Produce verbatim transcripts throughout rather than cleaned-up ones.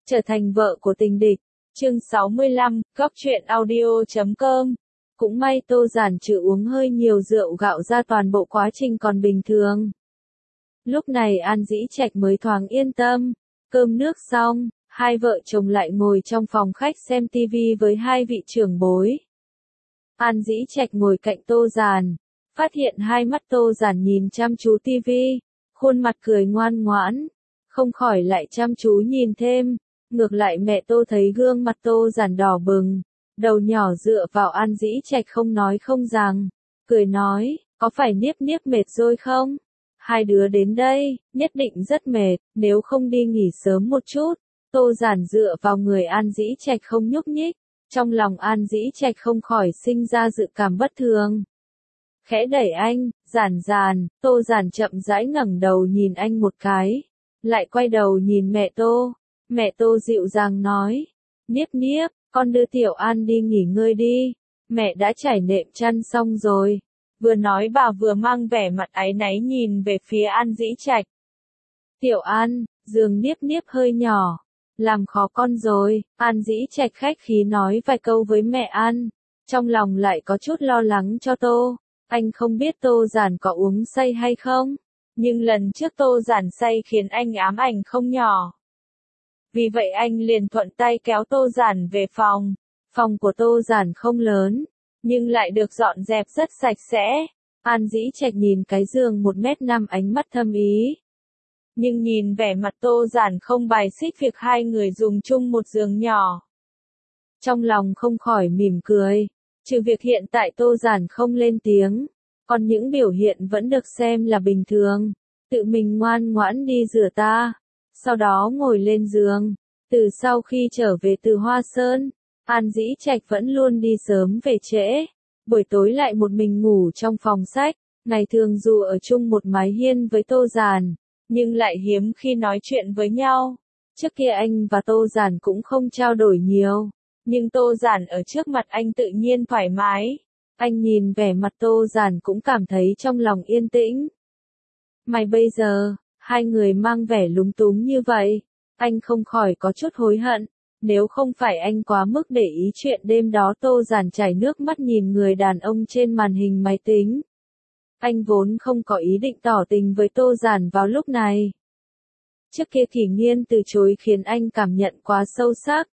Trở thành vợ của tình địch. Chương sáu mươi lăm, góc truyện audio chấm com. Cũng may Tô Giản trừ uống hơi nhiều rượu gạo ra toàn bộ quá trình còn bình thường. Lúc này An Dĩ Trạch mới thoáng yên tâm. Cơm nước xong, hai vợ chồng lại ngồi trong phòng khách xem tivi với hai vị trưởng bối. An Dĩ Trạch ngồi cạnh Tô Giản, phát hiện hai mắt Tô Giản nhìn chăm chú tivi, khuôn mặt cười ngoan ngoãn, không khỏi lại chăm chú nhìn thêm. Ngược lại mẹ Tô thấy gương mặt Tô Giản đỏ bừng, đầu nhỏ dựa vào An Dĩ Trạch không nói không rằng, cười nói, có phải Niếp Niếp mệt rồi không? Hai đứa đến đây, nhất định rất mệt, nếu không đi nghỉ sớm một chút. Tô Giản dựa vào người An Dĩ Trạch không nhúc nhích, trong lòng An Dĩ Trạch không khỏi sinh ra dự cảm bất thường. Khẽ đẩy anh, Giản Giản, Tô Giản chậm rãi ngẩng đầu nhìn anh một cái, lại quay đầu nhìn mẹ Tô. Mẹ Tô dịu dàng nói, Niếp Niếp, con đưa Tiểu An đi nghỉ ngơi đi, mẹ đã trải nệm chăn xong rồi. Vừa nói bà vừa mang vẻ mặt áy náy nhìn về phía An Dĩ Trạch. Tiểu An, giường Niếp Niếp hơi nhỏ, làm khó con rồi. An Dĩ Trạch khách khí nói vài câu với mẹ An, trong lòng lại có chút lo lắng cho Tô. Anh không biết Tô Giản có uống say hay không, nhưng lần trước Tô Giản say khiến anh ám ảnh không nhỏ. Vì vậy anh liền thuận tay kéo Tô Giản về phòng. Phòng của Tô Giản không lớn, nhưng lại được dọn dẹp rất sạch sẽ. An Dĩ Trạch nhìn cái giường một mét năm ánh mắt thâm ý. Nhưng nhìn vẻ mặt Tô Giản không bài xích việc hai người dùng chung một giường nhỏ. Trong lòng không khỏi mỉm cười, trừ việc hiện tại Tô Giản không lên tiếng, còn những biểu hiện vẫn được xem là bình thường. Tự mình ngoan ngoãn đi rửa ta, sau đó ngồi lên giường. Từ sau khi trở về từ Hoa Sơn, An Dĩ Trạch vẫn luôn đi sớm về trễ, buổi tối lại một mình ngủ trong phòng sách. Ngày thường dù ở chung một mái hiên với Tô Giản, nhưng lại hiếm khi nói chuyện với nhau. Trước kia anh và Tô Giản cũng không trao đổi nhiều, nhưng Tô Giản ở trước mặt anh tự nhiên thoải mái. Anh nhìn vẻ mặt Tô Giản cũng cảm thấy trong lòng yên tĩnh. May bây giờ, hai người mang vẻ lúng túng như vậy, anh không khỏi có chút hối hận. Nếu không phải anh quá mức để ý chuyện đêm đó Tô Giản chảy nước mắt nhìn người đàn ông trên màn hình máy tính. Anh vốn không có ý định tỏ tình với Tô Giản vào lúc này. Trước kia Kỷ Nghiên từ chối khiến anh cảm nhận quá sâu sắc.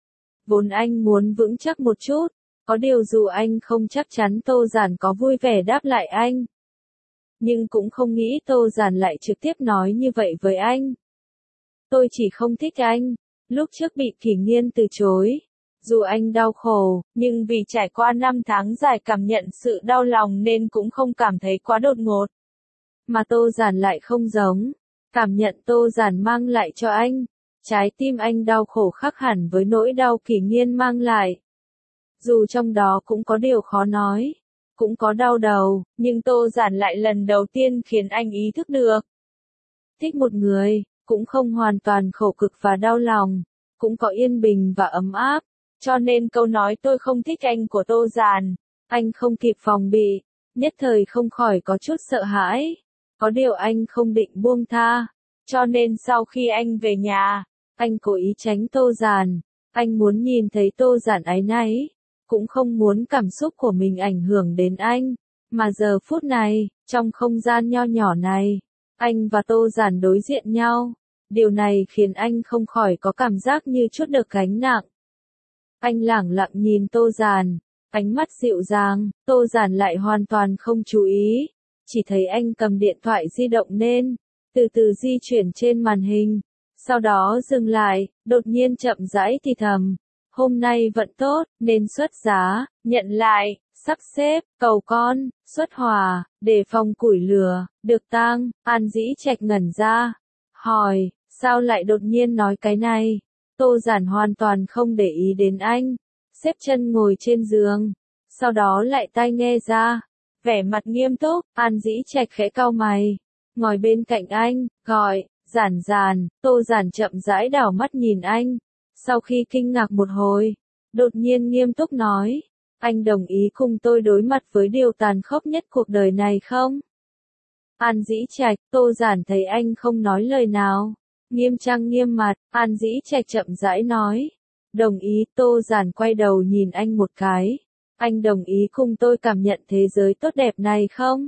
Vốn anh muốn vững chắc một chút, có điều dù anh không chắc chắn Tô Giản có vui vẻ đáp lại anh. Nhưng cũng không nghĩ Tô Giản lại trực tiếp nói như vậy với anh. Tôi chỉ không thích anh. Lúc trước bị Kỷ Nghiên từ chối, dù anh đau khổ, nhưng vì trải qua năm tháng dài cảm nhận sự đau lòng nên cũng không cảm thấy quá đột ngột. Mà Tô Giản lại không giống, cảm nhận Tô Giản mang lại cho anh, trái tim anh đau khổ khác hẳn với nỗi đau Kỷ Nghiên mang lại. Dù trong đó cũng có điều khó nói, cũng có đau đầu, nhưng Tô Giản lại lần đầu tiên khiến anh ý thức được. Thích một người, cũng không hoàn toàn khổ cực và đau lòng, cũng có yên bình và ấm áp. Cho nên câu nói tôi không thích anh của Tô Giản, anh không kịp phòng bị, nhất thời không khỏi có chút sợ hãi. Có điều anh không định buông tha, cho nên sau khi anh về nhà, anh cố ý tránh Tô Giản. Anh muốn nhìn thấy Tô Giản áy náy, cũng không muốn cảm xúc của mình ảnh hưởng đến anh. Mà giờ phút này, trong không gian nho nhỏ này, anh và Tô Giản đối diện nhau. Điều này khiến anh không khỏi có cảm giác như chút được gánh nặng. Anh lẳng lặng nhìn Tô Giản, ánh mắt dịu dàng. Tô Giản lại hoàn toàn không chú ý, chỉ thấy anh cầm điện thoại di động lên, từ từ di chuyển trên màn hình, sau đó dừng lại, đột nhiên chậm rãi thì thầm, hôm nay vận tốt, nên xuất giá, nhận lại, sắp xếp, cầu con, xuất hòa, đề phòng củi lửa, được tang. An Dĩ Trạch ngẩn ra, hỏi, sao lại đột nhiên nói cái này? Tô Giản hoàn toàn không để ý đến anh, xếp chân ngồi trên giường, sau đó lại tai nghe ra, vẻ mặt nghiêm túc. An Dĩ Trạch khẽ cau mày, ngồi bên cạnh anh, gọi, Giản Giản. Tô Giản chậm rãi đảo mắt nhìn anh, sau khi kinh ngạc một hồi, đột nhiên nghiêm túc nói, anh đồng ý cùng tôi đối mặt với điều tàn khốc nhất cuộc đời này không? An Dĩ Trạch, Tô Giản thấy anh không nói lời nào, Nghiêm trang nghiêm mặt, An Dĩ Trạch chậm rãi nói. Đồng ý, Tô Giản quay đầu nhìn anh một cái. Anh đồng ý cùng tôi cảm nhận thế giới tốt đẹp này không?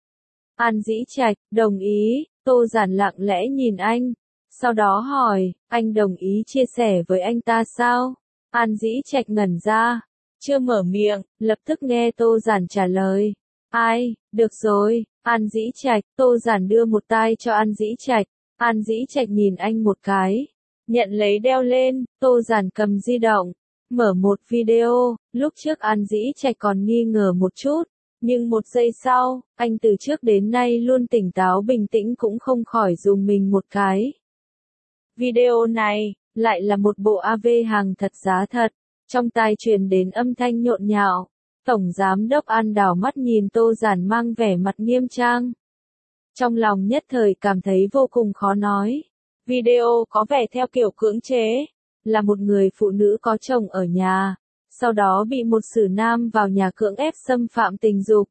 An Dĩ Trạch, đồng ý, Tô Giản lặng lẽ nhìn anh. Sau đó hỏi, anh đồng ý chia sẻ với anh ta sao? An Dĩ Trạch ngẩn ra. Chưa mở miệng, lập tức nghe Tô Giản trả lời. Ai, được rồi, An Dĩ Trạch, Tô Giản đưa một tai cho An Dĩ Trạch. An Dĩ Trạch nhìn anh một cái. Nhận lấy đeo lên, Tô Giản cầm di động. Mở một video, lúc trước An Dĩ Trạch còn nghi ngờ một chút. Nhưng một giây sau, anh từ trước đến nay luôn tỉnh táo bình tĩnh cũng không khỏi dùng mình một cái. Video này, lại là một bộ a vê hàng thật giá thật. Trong tai truyền đến âm thanh nhộn nhạo. Tổng giám đốc An đảo mắt nhìn Tô Giản mang vẻ mặt nghiêm trang. Trong lòng nhất thời cảm thấy vô cùng khó nói. Video có vẻ theo kiểu cưỡng chế. Là một người phụ nữ có chồng ở nhà. Sau đó bị một sử nam vào nhà cưỡng ép xâm phạm tình dục.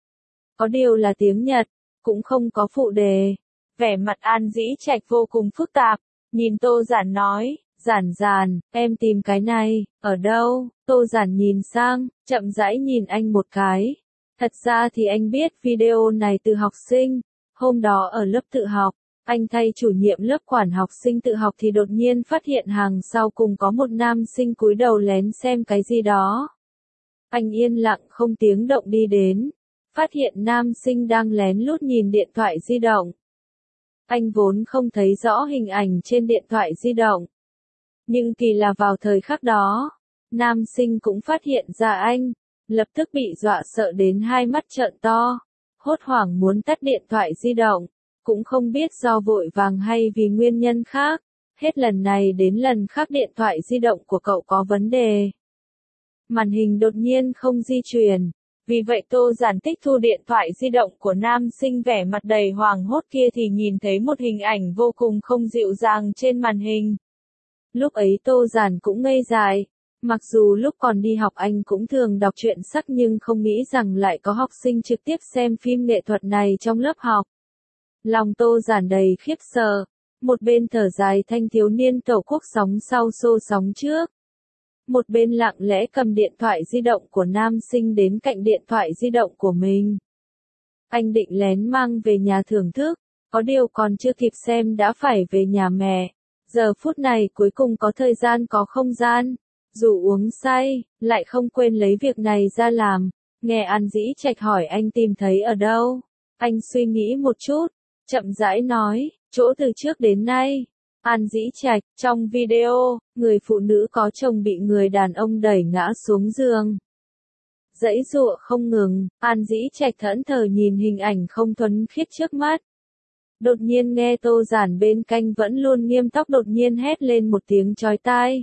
Có điều là tiếng Nhật, cũng không có phụ đề. Vẻ mặt An Dĩ Trạch vô cùng phức tạp. Nhìn Tô Giản nói, Giản Giản, em tìm cái này, ở đâu? Tô Giản nhìn sang, chậm rãi nhìn anh một cái. Thật ra thì anh biết video này từ học sinh. Hôm đó ở lớp tự học, anh thay chủ nhiệm lớp quản học sinh tự học thì đột nhiên phát hiện hàng sau cùng có một nam sinh cúi đầu lén xem cái gì đó. Anh yên lặng không tiếng động đi đến, phát hiện nam sinh đang lén lút nhìn điện thoại di động. Anh vốn không thấy rõ hình ảnh trên điện thoại di động. Nhưng kỳ là vào thời khắc đó, nam sinh cũng phát hiện ra anh, lập tức bị dọa sợ đến hai mắt trợn to, hốt hoảng muốn tắt điện thoại di động, cũng không biết do vội vàng hay vì nguyên nhân khác, hết lần này đến lần khác điện thoại di động của cậu có vấn đề. Màn hình đột nhiên không di chuyển, vì vậy Tô Giản tích thu điện thoại di động của nam sinh vẻ mặt đầy hoảng hốt kia thì nhìn thấy một hình ảnh vô cùng không dịu dàng trên màn hình. Lúc ấy Tô Giản cũng ngây dại, mặc dù lúc còn đi học anh cũng thường đọc truyện sắc nhưng không nghĩ rằng lại có học sinh trực tiếp xem phim nghệ thuật này trong lớp học. Lòng Tô Giản đầy khiếp sợ, một bên thở dài thanh thiếu niên tổ quốc sóng sau xô sóng trước. Một bên lặng lẽ cầm điện thoại di động của nam sinh đến cạnh điện thoại di động của mình. Anh định lén mang về nhà thưởng thức, có điều còn chưa kịp xem đã phải về nhà mẹ. Giờ phút này cuối cùng có thời gian có không gian, dù uống say, lại không quên lấy việc này ra làm. Nghe An Dĩ Trạch hỏi anh tìm thấy ở đâu, anh suy nghĩ một chút, chậm rãi nói, chỗ từ trước đến nay. An Dĩ Trạch, trong video, người phụ nữ có chồng bị người đàn ông đẩy ngã xuống giường. Giãy giụa không ngừng, An Dĩ Trạch thẫn thờ nhìn hình ảnh không thuần khiết trước mắt. Đột nhiên nghe Tô Giản bên cạnh vẫn luôn nghiêm túc đột nhiên hét lên một tiếng chói tai.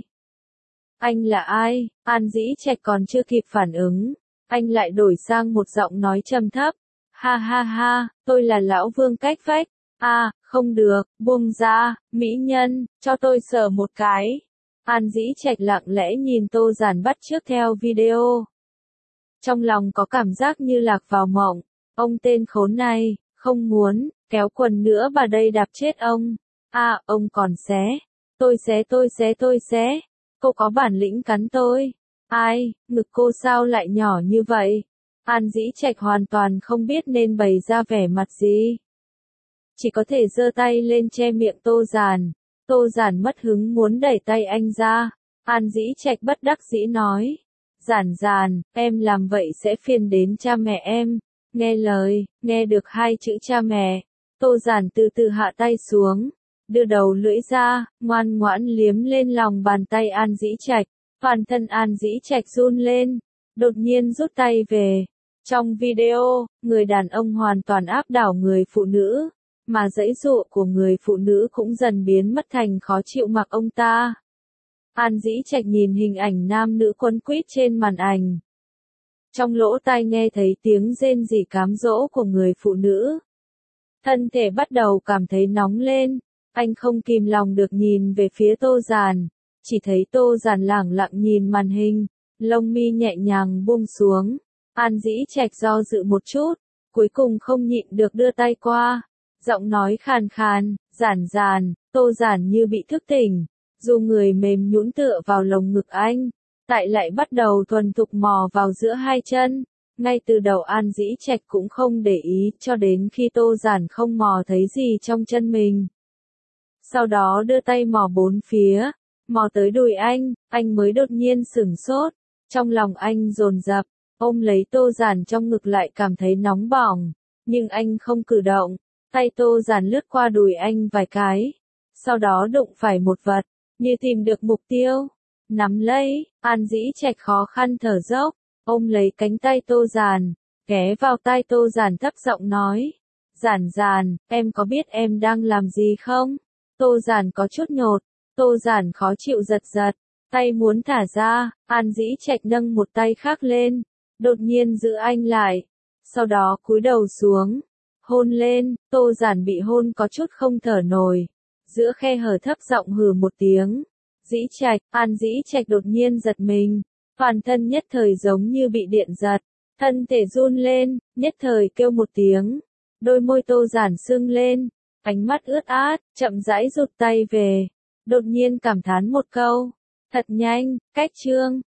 Anh là ai? An Dĩ Trạch còn chưa kịp phản ứng, anh lại đổi sang một giọng nói trầm thấp. Ha ha ha, tôi là lão Vương Cách Phách. À, không được, buông ra, mỹ nhân, cho tôi sờ một cái. An Dĩ Trạch lặng lẽ nhìn Tô Giản bắt chước theo video. Trong lòng có cảm giác như lạc vào mộng, ông tên khốn này, không muốn, kéo quần nữa bà đây đạp chết ông. À, ông còn xé, tôi xé tôi xé tôi xé, cô có bản lĩnh cắn tôi. Ai, ngực cô sao lại nhỏ như vậy? An Dĩ Trạch hoàn toàn không biết nên bày ra vẻ mặt gì. Chỉ có thể giơ tay lên che miệng Tô Giản. Tô Giản mất hứng muốn đẩy tay anh ra. An Dĩ Trạch bất đắc dĩ nói. Giản Giản, em làm vậy sẽ phiền đến cha mẹ em. Nghe lời, nghe được hai chữ cha mẹ. Tô Giản từ từ hạ tay xuống. Đưa đầu lưỡi ra, ngoan ngoãn liếm lên lòng bàn tay An Dĩ Trạch. Toàn thân An Dĩ Trạch run lên. Đột nhiên rút tay về. Trong video, người đàn ông hoàn toàn áp đảo người phụ nữ. Mà giãy giụa của người phụ nữ cũng dần biến mất thành khó chịu mặc ông ta. An Dĩ Trạch nhìn hình ảnh nam nữ quấn quýt trên màn ảnh. Trong lỗ tai nghe thấy tiếng rên rỉ cám dỗ của người phụ nữ. Thân thể bắt đầu cảm thấy nóng lên, anh không kìm lòng được nhìn về phía Tô Giản, chỉ thấy Tô Giản lẳng lặng nhìn màn hình, lông mi nhẹ nhàng buông xuống. An Dĩ Trạch do dự một chút, cuối cùng không nhịn được đưa tay qua. Giọng nói khàn khàn, Giản Giản, Tô Giản như bị thức tỉnh, dù người mềm nhũn tựa vào lồng ngực anh, tại lại bắt đầu thuần thục mò vào giữa hai chân. Ngay từ đầu An Dĩ Trạch cũng không để ý cho đến khi Tô Giản không mò thấy gì trong chân mình. Sau đó đưa tay mò bốn phía, mò tới đùi anh, anh mới đột nhiên sửng sốt, trong lòng anh dồn dập, ôm lấy Tô Giản trong ngực lại cảm thấy nóng bỏng, nhưng anh không cử động, tay Tô Giản lướt qua đùi anh vài cái, sau đó đụng phải một vật, như tìm được mục tiêu, nắm lấy, An Dĩ Trạch khó khăn thở dốc, ôm lấy cánh tay Tô Giản, ghé vào tai Tô Giản thấp giọng nói, Giản Giản, em có biết em đang làm gì không? Tô Giản có chút nhột, Tô Giản khó chịu giật giật, tay muốn thả ra, An Dĩ Trạch nâng một tay khác lên, đột nhiên giữ anh lại, sau đó cúi đầu xuống, hôn lên, Tô Giản bị hôn có chút không thở nổi, giữa khe hở thấp giọng hừ một tiếng, Dĩ Trạch, An Dĩ Trạch đột nhiên giật mình, toàn thân nhất thời giống như bị điện giật, thân thể run lên, nhất thời kêu một tiếng, đôi môi Tô Giản sưng lên, ánh mắt ướt át, chậm rãi rụt tay về, đột nhiên cảm thán một câu, thật nhanh, cách chương.